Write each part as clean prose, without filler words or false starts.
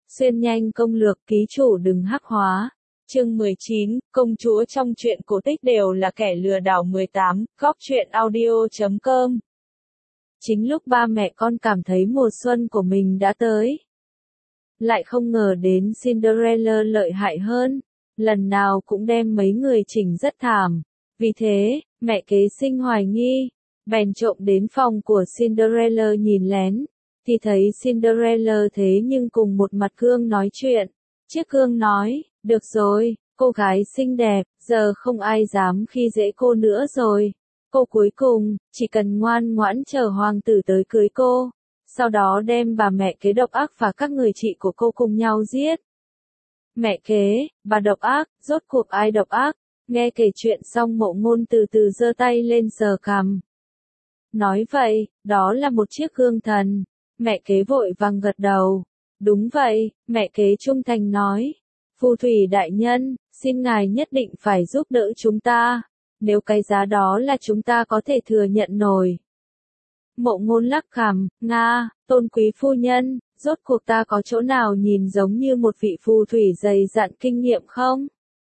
Xuyên nhanh công lược ký chủ đừng hắc hóa. Chương 19, công chúa trong truyện cổ tích đều là kẻ lừa đảo 18, góc truyện audio.com. Chính lúc ba mẹ con cảm thấy mùa xuân của mình đã tới. Lại không ngờ đến Cinderella lợi hại hơn, lần nào cũng đem mấy người chỉnh rất thảm. Vì thế, mẹ kế sinh hoài nghi, bèn trộm đến phòng của Cinderella nhìn lén, thì thấy Cinderella thế nhưng cùng một mặt gương nói chuyện. Chiếc gương nói, được rồi, cô gái xinh đẹp, giờ không ai dám khi dễ cô nữa rồi. Cô cuối cùng, chỉ cần ngoan ngoãn chờ hoàng tử tới cưới cô, sau đó đem bà mẹ kế độc ác và các người chị của cô cùng nhau giết. Mẹ kế, bà độc ác, rốt cuộc ai độc ác? Nghe kể chuyện xong Mộ Ngôn từ từ giơ tay lên sờ cằm. Nói vậy, đó là một chiếc gương thần. Mẹ kế vội vàng gật đầu. Đúng vậy, mẹ kế trung thành nói. Phù thủy đại nhân, xin ngài nhất định phải giúp đỡ chúng ta. Nếu cái giá đó là chúng ta có thể thừa nhận nổi. Mộ Ngôn lắc cằm, Nga, tôn quý phu nhân, rốt cuộc ta có chỗ nào nhìn giống như một vị phù thủy dày dặn kinh nghiệm không?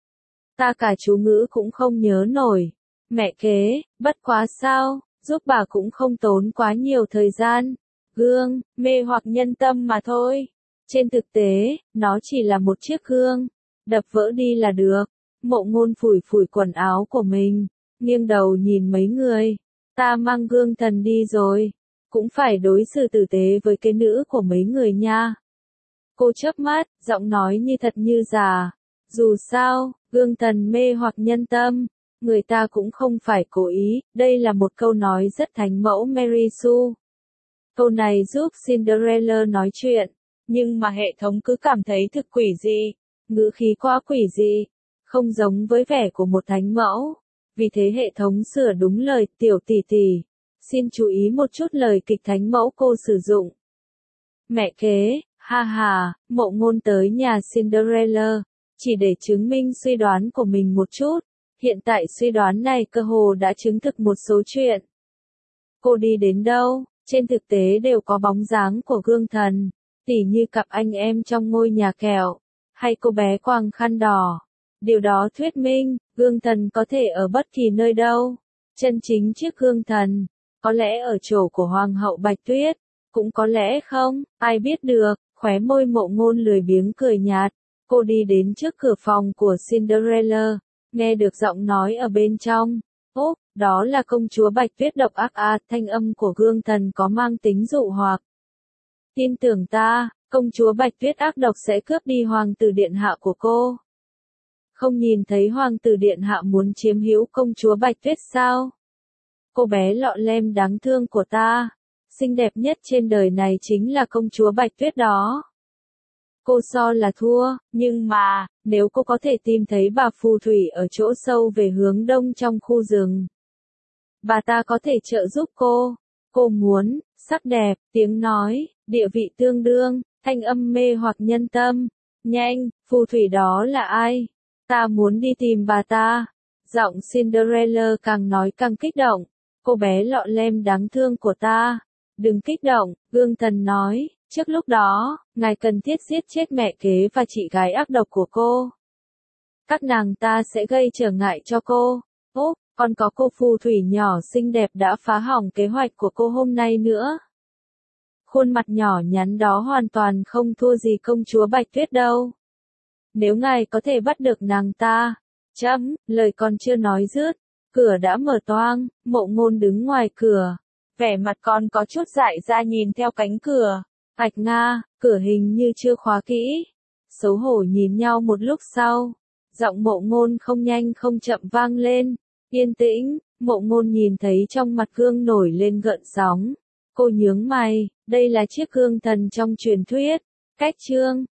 Ta cả chú ngữ cũng không nhớ nổi. Mẹ kế, bất quá sao, giúp bà cũng không tốn quá nhiều thời gian. Gương, mê hoặc nhân tâm mà thôi. Trên thực tế, nó chỉ là một chiếc gương. Đập vỡ đi là được. Mộ Ngôn phủi phủi quần áo của mình, nghiêng đầu nhìn mấy người. Ta mang gương thần đi rồi. Cũng phải đối xử tử tế với cái nữ của mấy người nha. Cô chớp mắt, giọng nói như thật như giả. Dù sao, gương thần mê hoặc nhân tâm, người ta cũng không phải cố ý, đây là một câu nói rất thánh mẫu Mary Sue. Câu này giúp Cinderella nói chuyện, nhưng mà hệ thống cứ cảm thấy thực quỷ dị, ngữ khí quá quỷ dị, không giống với vẻ của một thánh mẫu. Vì thế hệ thống sửa đúng lời, tiểu tỷ tỷ. Xin chú ý một chút lời kịch thánh mẫu cô sử dụng. Mẹ kế, ha ha, Mộ Ngôn tới nhà Cinderella, chỉ để chứng minh suy đoán của mình một chút. Hiện tại suy đoán này cơ hồ đã chứng thực một số chuyện. Cô đi đến đâu, trên thực tế đều có bóng dáng của gương thần, tỉ như cặp anh em trong ngôi nhà kẹo, hay cô bé quàng khăn đỏ. Điều đó thuyết minh, gương thần có thể ở bất kỳ nơi đâu. Chân chính chiếc gương thần, có lẽ ở chỗ của Hoàng hậu Bạch Tuyết, cũng có lẽ không, ai biết được. Khóe môi Mộ Ngôn lười biếng cười nhạt. Cô đi đến trước cửa phòng của Cinderella, nghe được giọng nói ở bên trong. Ốp, đó là công chúa Bạch Tuyết độc ác à, thanh âm của gương thần có mang tính dụ hoặc. Tin tưởng ta, công chúa Bạch Tuyết ác độc sẽ cướp đi hoàng tử điện hạ của cô. Không nhìn thấy hoàng tử điện hạ muốn chiếm hữu công chúa Bạch Tuyết sao? Cô bé lọ lem đáng thương của ta, xinh đẹp nhất trên đời này chính là công chúa Bạch Tuyết đó. Cô so là thua, nhưng mà, nếu cô có thể tìm thấy bà phù thủy ở chỗ sâu về hướng đông trong khu rừng, bà ta có thể trợ giúp cô. Cô muốn, sắc đẹp, tiếng nói, địa vị tương đương, thanh âm mê hoặc nhân tâm. Nhanh, phù thủy đó là ai? Ta muốn đi tìm bà ta. Giọng Cinderella càng nói càng kích động. Cô bé lọ lem đáng thương của ta. Đừng kích động, gương thần nói. Trước lúc đó, ngài cần thiết giết chết mẹ kế và chị gái ác độc của cô. Các nàng ta sẽ gây trở ngại cho cô. Ốp, còn có cô phù thủy nhỏ xinh đẹp đã phá hỏng kế hoạch của cô hôm nay nữa. Khuôn mặt nhỏ nhắn đó hoàn toàn không thua gì công chúa Bạch Tuyết đâu. Nếu ngài có thể bắt được nàng ta. Lời còn chưa nói dứt, cửa đã mở toang, Mộ Ngôn đứng ngoài cửa. Vẻ mặt còn có chút dại ra nhìn theo cánh cửa. Ạch nga, cửa hình như chưa khóa kỹ. Xấu hổ nhìn nhau một lúc sau. Giọng Mộ Ngôn không nhanh không chậm vang lên. Yên tĩnh, Mộ Ngôn nhìn thấy trong mặt gương nổi lên gợn sóng. Cô nhướng mày, đây là chiếc gương thần trong truyền thuyết. Cách chương.